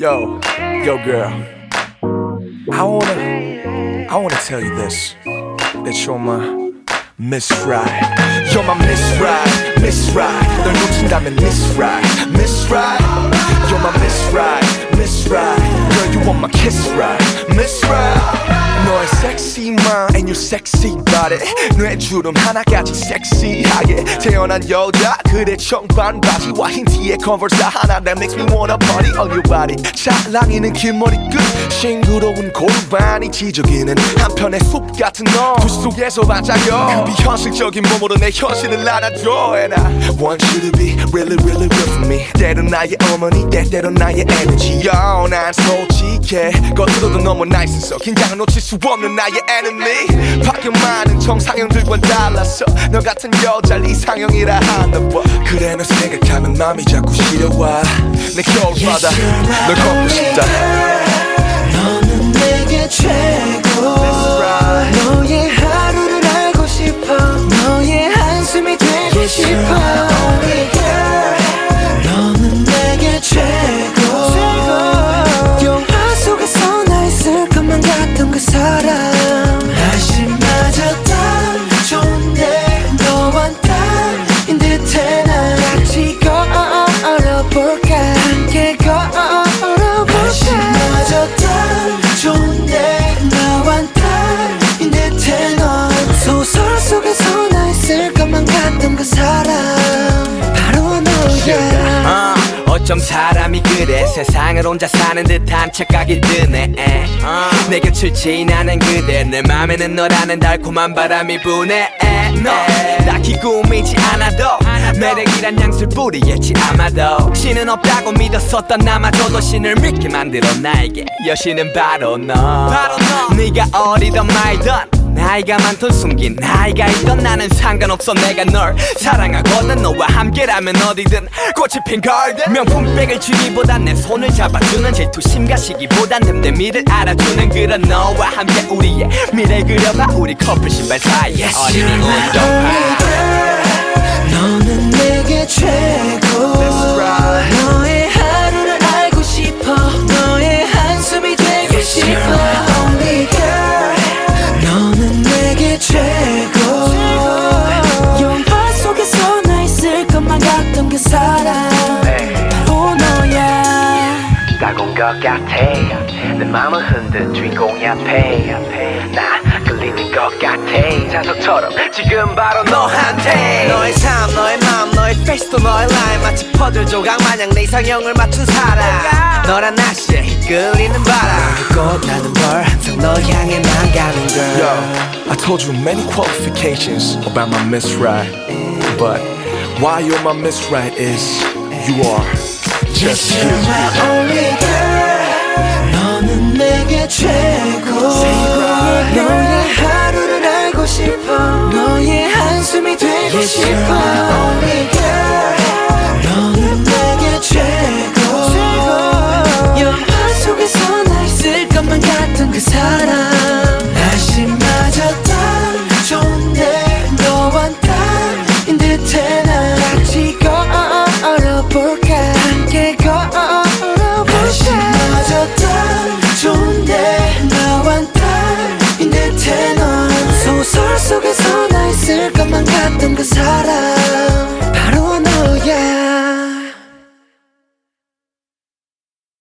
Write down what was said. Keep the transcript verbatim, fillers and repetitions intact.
Yo, yo girl, I wanna, I wanna tell you this, that you're my Miss Right. You're my Miss Right, Miss Right. 널 놓친다면 Miss Right, Miss Right. You're my Miss Right, Miss Right. Girl, you want my kiss right, Miss Right. 너의 sexy mind and your sexy body 뇌주름 하나까지 섹시하게 태어난 여자 그대 청반 바지와 흰 티에 컨버스 하나 that makes me wanna party on your body 찰랑이는 긴 머리끝 싱그러운 골반이 지저귀는 한편의 숲 같은 너 두 속에서 반짝여 그 비현실적인 몸으로 내 현실을 안아줘 And I want you to be really really real for me 때론 나의 어머니 때때론 나의 에너지 Yo 난 솔직해 겉으로도 너무 나있어서 긴장을 놓칠 수 없는 나의 enemy 밖에 많은 정상형들과는 달라서 너 같은 여자를 이상형이라 하나 봐 그래 너 생각하면 맘이 자꾸 시려와 내 겨울바다 널 걷고 싶다 너는 내게 최고 right. 너의 하루를 알고 싶어 너의 한숨이 되고 싶어 Only girl 너는 내게 최고 영화 속에서 나 있을 것만 같던 그 사람 다시 맞았다 좋은데 너와 나인 듯해 난 같이 걸어볼까 함께 걸어볼까 다시 맞았다 좋은데 너와 나인 듯해 넌 소설 속에서 나 있을 것만 같던 그 사람 바로 너야 어쩜 사람이 그래 세상을 혼자 사는 듯한 착각이 드네 uh. 내 곁을 지나는 그대 내 맘에는 너라는 달콤한 바람이 부네 너 딱히 꾸미지 않아도 매력이란 양술 뿌리겠지 아마도 신은 없다고 믿었었던 나마저도 신을 믿게 만들어 나에게 여신은 바로 너 바로 너 네가 어리던 말던 나이가 많던 숨긴 나이가 있던 나는 상관없어 내가 널 사랑하거든 너와 함께라면 어디든 꽃이 핀 garden 명품백을 주기보단 내 손을 잡아주는 질투심과 시기보단 댐댐이를 알아주는 그런 너와 함께 우리의 미래 그려봐 우리 커플 신발 사이에 어린이 운동화 너는 내게 최고 right. 너의 하루를 알고 싶어 너의 한숨이 되고 싶어 Only girl 너는 내게 최고 영화 속에서 나 있을 것만 같던 그 사람 바로 너야 따가운 것 같아 내 맘을 흔든 주인공이 앞에 나 끌리는 것 같아 자석처럼 지금 바로 너한테 너의 삶 너의 맘 너의 페이스도 너의 라인 마치 퍼즐 조각 마냥 내 이상형을 맞춘 사람 너란 날씨에 이끌리는 바람 그곳 나는 널 항상 널 향해만 가는 girl Yo, I told you many qualifications about my Miss Right But why you're my Miss Right is you are just Yes, you you're my only girl 너는 내게 최고 너의 하루를 알고 싶어 너의 한숨이 되고 yes, 싶어 Only girl 너는 내게 최고 영화 속에서 나 있을 것만 같던 그 사람 다시 맞았다 좋은데 너와 나인 듯해 난 같이 걸어볼까 함께 걸어볼까 다시 맞았다 좋은데 너와 나인 듯해 넌 소설 속에서 나 있을 것만 같던 그 사람